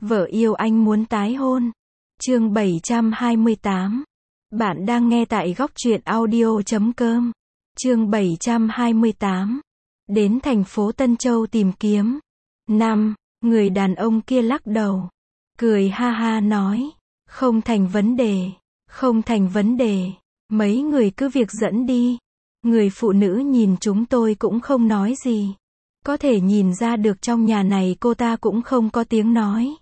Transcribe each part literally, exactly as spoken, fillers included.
Vợ yêu anh muốn tái hôn. Chương bảy trăm hai mươi tám. Bạn đang nghe tại góc truyện audio chấm com. Chương bảy trăm hai mươi tám. Đến thành phố Tân Châu tìm kiếm. Năm. Người đàn ông kia lắc đầu. Cười ha ha nói. Không thành vấn đề. Không thành vấn đề. Mấy người cứ việc dẫn đi. Người phụ nữ nhìn chúng tôi cũng không nói gì. Có thể nhìn ra được trong nhà này cô ta cũng không có tiếng nói.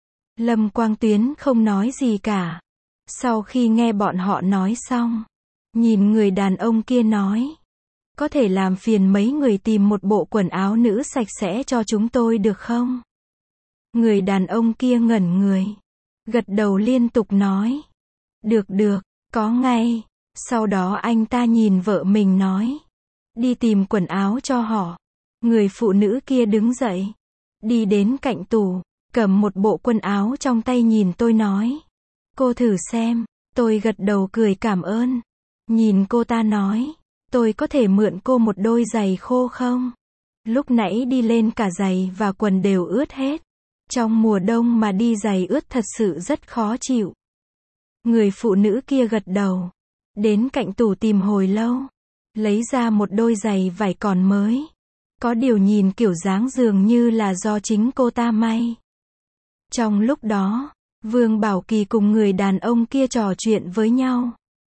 Lâm Quang Tuyến không nói gì cả. Sau khi nghe bọn họ nói xong, nhìn người đàn ông kia nói. Có thể làm phiền mấy người tìm một bộ quần áo nữ sạch sẽ cho chúng tôi được không? Người đàn ông kia ngẩn người. Gật đầu liên tục nói. Được được, có ngay. Sau đó anh ta nhìn vợ mình nói. Đi tìm quần áo cho họ. Người phụ nữ kia đứng dậy. Đi đến cạnh tủ. Cầm một bộ quần áo trong tay nhìn tôi nói. Cô thử xem. Tôi gật đầu cười cảm ơn. Nhìn cô ta nói. Tôi có thể mượn cô một đôi giày khô không? Lúc nãy đi lên cả giày và quần đều ướt hết. Trong mùa đông mà đi giày ướt thật sự rất khó chịu. Người phụ nữ kia gật đầu. Đến cạnh tủ tìm hồi lâu. Lấy ra một đôi giày vải còn mới. Có điều nhìn kiểu dáng dường như là do chính cô ta may. Trong lúc đó, Vương Bảo Kỳ cùng người đàn ông kia trò chuyện với nhau.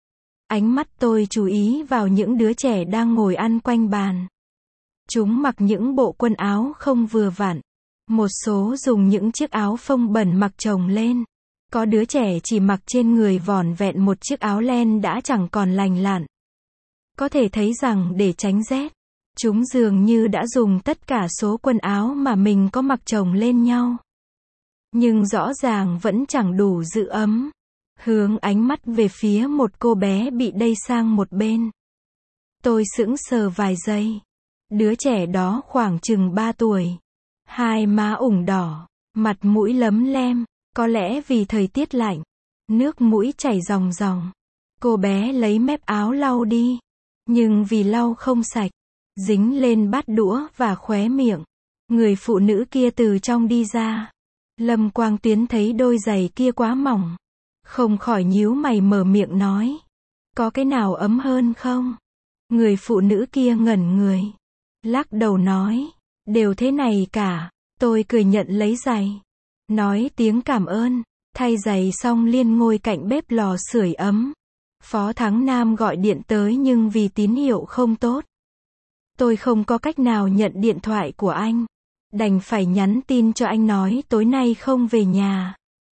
Ánh mắt tôi chú ý vào những đứa trẻ đang ngồi ăn quanh bàn. Chúng mặc những bộ quần áo không vừa vặn. Một số dùng những chiếc áo phông bẩn mặc chồng lên. Có đứa trẻ chỉ mặc trên người vỏn vẹn một chiếc áo len đã chẳng còn lành lặn. Có thể thấy rằng để tránh rét, chúng dường như đã dùng tất cả số quần áo mà mình có mặc chồng lên nhau. Nhưng rõ ràng vẫn chẳng đủ giữ ấm. Hướng ánh mắt về phía một cô bé bị đẩy sang một bên. Tôi sững sờ vài giây. Đứa trẻ đó khoảng chừng ba tuổi. Hai má ửng đỏ, mặt mũi lấm lem, có lẽ vì thời tiết lạnh. Nước mũi chảy ròng ròng. Cô bé lấy mép áo lau đi. Nhưng vì lau không sạch, dính lên bát đũa và khóe miệng. Người phụ nữ kia từ trong đi ra. Lâm Quang Tuyến thấy đôi giày kia quá mỏng. Không khỏi nhíu mày mở miệng nói. Có cái nào ấm hơn không? Người phụ nữ kia ngẩn người. Lắc đầu nói. Đều thế này cả. Tôi cười nhận lấy giày. Nói tiếng cảm ơn. Thay giày xong liền ngồi cạnh bếp lò sưởi ấm. Phó Thắng Nam gọi điện tới nhưng vì tín hiệu không tốt. Tôi không có cách nào nhận điện thoại của anh. Đành phải nhắn tin cho anh nói tối nay không về nhà.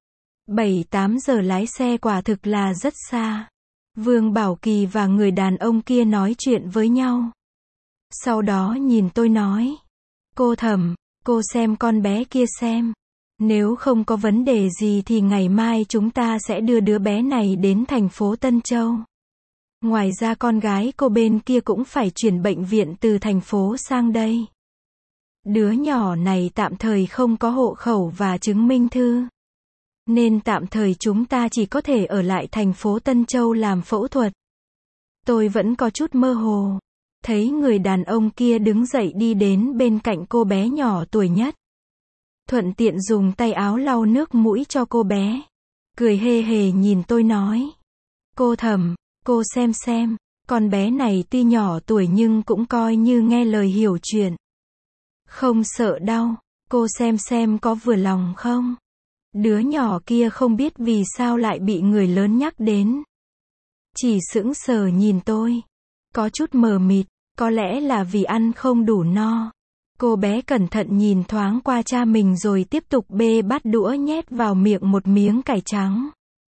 bảy tám giờ lái xe quả thực là rất xa. Vương Bảo Kỳ và người đàn ông kia nói chuyện với nhau. Sau đó nhìn tôi nói. Cô Thẩm, cô xem con bé kia xem. Nếu không có vấn đề gì thì ngày mai chúng ta sẽ đưa đứa bé này đến thành phố Tân Châu. Ngoài ra con gái cô bên kia cũng phải chuyển bệnh viện từ thành phố sang đây. Đứa nhỏ này tạm thời không có hộ khẩu và chứng minh thư. Nên tạm thời chúng ta chỉ có thể ở lại thành phố Tân Châu làm phẫu thuật. Tôi vẫn có chút mơ hồ. Thấy người đàn ông kia đứng dậy đi đến bên cạnh cô bé nhỏ tuổi nhất. Thuận tiện dùng tay áo lau nước mũi cho cô bé. Cười hề hề nhìn tôi nói. Cô Thẩm, cô xem xem. Con bé này tuy nhỏ tuổi nhưng cũng coi như nghe lời hiểu chuyện. Không sợ đau. Cô xem xem có vừa lòng không? Đứa nhỏ kia không biết vì sao lại bị người lớn nhắc đến. Chỉ sững sờ nhìn tôi. Có chút mờ mịt. Có lẽ là vì ăn không đủ no. Cô bé cẩn thận nhìn thoáng qua cha mình rồi tiếp tục bê bát đũa nhét vào miệng một miếng cải trắng.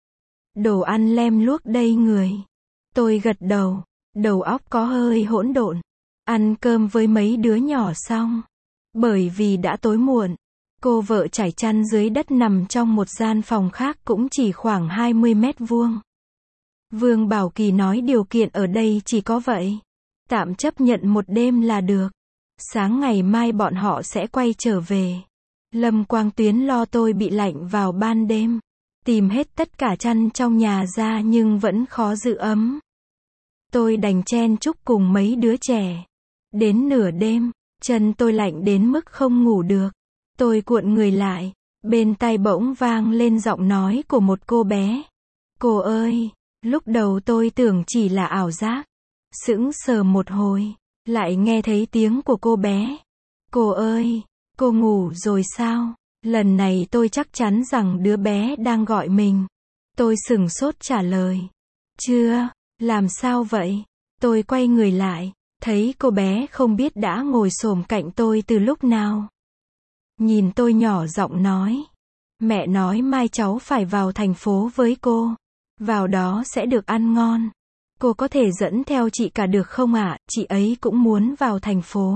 Đồ ăn lem luốc đầy người. Tôi gật đầu. Đầu óc có hơi hỗn độn. Ăn cơm với mấy đứa nhỏ xong. Bởi vì đã tối muộn. Cô vợ trải chăn dưới đất nằm trong một gian phòng khác cũng chỉ khoảng hai mươi mét vuông. Vương Bảo Kỳ nói điều kiện ở đây chỉ có vậy. Tạm chấp nhận một đêm là được. Sáng ngày mai bọn họ sẽ quay trở về. Lâm Quang Tuyến lo tôi bị lạnh vào ban đêm. Tìm hết tất cả chăn trong nhà ra nhưng vẫn khó giữ ấm. Tôi đành chen chúc cùng mấy đứa trẻ. Đến nửa đêm, chân tôi lạnh đến mức không ngủ được. Tôi cuộn người lại, Bên tai bỗng vang lên giọng nói của một cô bé. Cô ơi, lúc đầu tôi tưởng chỉ là ảo giác. Sững sờ một hồi, lại nghe thấy tiếng của cô bé. Cô ơi, cô ngủ rồi sao? Lần này tôi chắc chắn rằng đứa bé đang gọi mình. Tôi sửng sốt trả lời. Chưa, làm sao vậy? Tôi quay người lại, thấy cô bé không biết đã ngồi xổm cạnh tôi từ lúc nào. Nhìn tôi nhỏ giọng nói. Mẹ nói mai cháu phải vào thành phố với cô. Vào đó sẽ được ăn ngon. Cô có thể dẫn theo chị cả được không ạ? Chị ấy cũng muốn vào thành phố.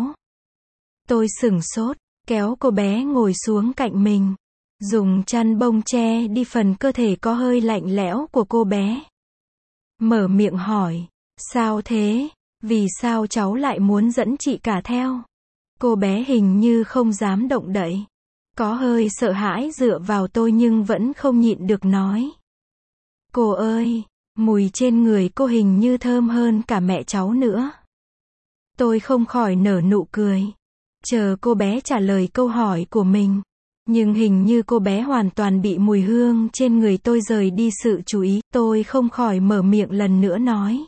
Tôi sửng sốt, kéo cô bé ngồi xuống cạnh mình. Dùng chăn bông che đi phần cơ thể có hơi lạnh lẽo của cô bé. Mở miệng hỏi. Sao thế? Vì sao cháu lại muốn dẫn chị cả theo? Cô bé hình như không dám động đậy. Có hơi sợ hãi dựa vào tôi nhưng vẫn không nhịn được nói. Cô ơi, mùi trên người cô hình như thơm hơn cả mẹ cháu nữa. Tôi không khỏi nở nụ cười. Chờ cô bé trả lời câu hỏi của mình. Nhưng hình như cô bé hoàn toàn bị mùi hương trên người tôi rời đi sự chú ý. Tôi không khỏi mở miệng lần nữa nói.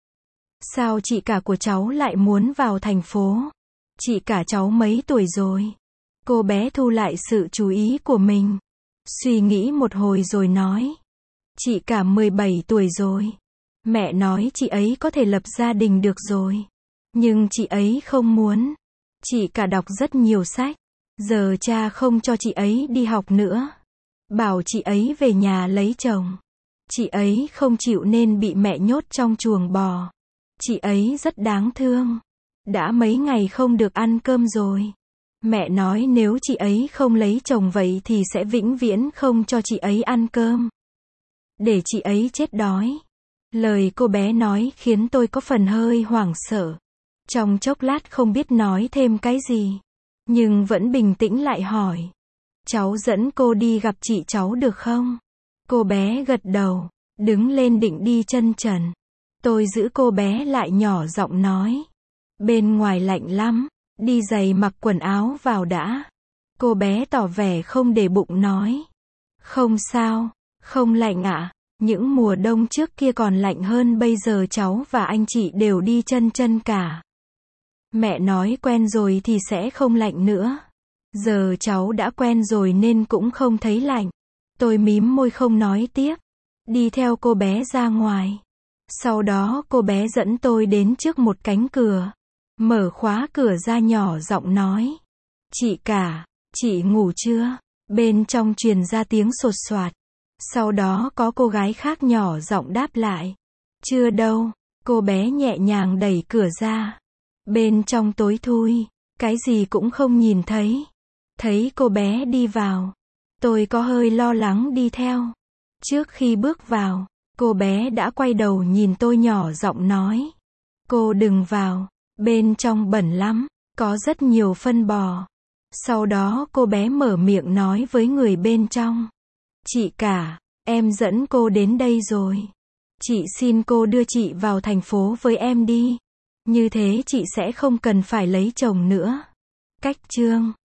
Sao chị cả của cháu lại muốn vào thành phố? Chị cả cháu mấy tuổi rồi? Cô bé thu lại sự chú ý của mình. Suy nghĩ một hồi rồi nói. Chị cả mười bảy tuổi rồi. Mẹ nói chị ấy có thể lập gia đình được rồi. Nhưng chị ấy không muốn. Chị cả đọc rất nhiều sách. Giờ cha không cho chị ấy đi học nữa. Bảo chị ấy về nhà lấy chồng. Chị ấy không chịu nên bị mẹ nhốt trong chuồng bò. Chị ấy rất đáng thương. Đã mấy ngày không được ăn cơm rồi. Mẹ nói nếu chị ấy không lấy chồng vậy thì sẽ vĩnh viễn không cho chị ấy ăn cơm. Để chị ấy chết đói. Lời cô bé nói khiến tôi có phần hơi hoảng sợ. Trong chốc lát không biết nói thêm cái gì. Nhưng vẫn bình tĩnh lại hỏi. Cháu dẫn cô đi gặp chị cháu được không? Cô bé gật đầu. Đứng lên định đi chân trần. Tôi giữ cô bé lại nhỏ giọng nói. Bên ngoài lạnh lắm. Đi giày mặc quần áo vào đã. Cô bé tỏ vẻ không để bụng nói. Không sao, không lạnh ạ. Những mùa đông trước kia còn lạnh hơn bây giờ cháu và anh chị đều đi chân chân cả. Mẹ nói quen rồi thì sẽ không lạnh nữa. Giờ cháu đã quen rồi nên cũng không thấy lạnh. Tôi mím môi không nói tiếp. Đi theo cô bé ra ngoài. Sau đó cô bé dẫn tôi đến trước một cánh cửa. Mở khóa cửa ra nhỏ giọng nói. Chị cả, chị ngủ chưa? Bên trong truyền ra tiếng sột soạt. Sau đó có cô gái khác nhỏ giọng đáp lại. Chưa đâu. Cô bé nhẹ nhàng đẩy cửa ra. Bên trong tối thui, cái gì cũng không nhìn thấy. Thấy cô bé đi vào. Tôi có hơi lo lắng đi theo. Trước khi bước vào, cô bé đã quay đầu nhìn tôi nhỏ giọng nói. Cô đừng vào. Bên trong bẩn lắm, có rất nhiều phân bò. Sau đó cô bé mở miệng nói với người bên trong. Chị cả, em dẫn cô đến đây rồi. Chị xin cô đưa chị vào thành phố với em đi. Như thế chị sẽ không cần phải lấy chồng nữa. Cách chương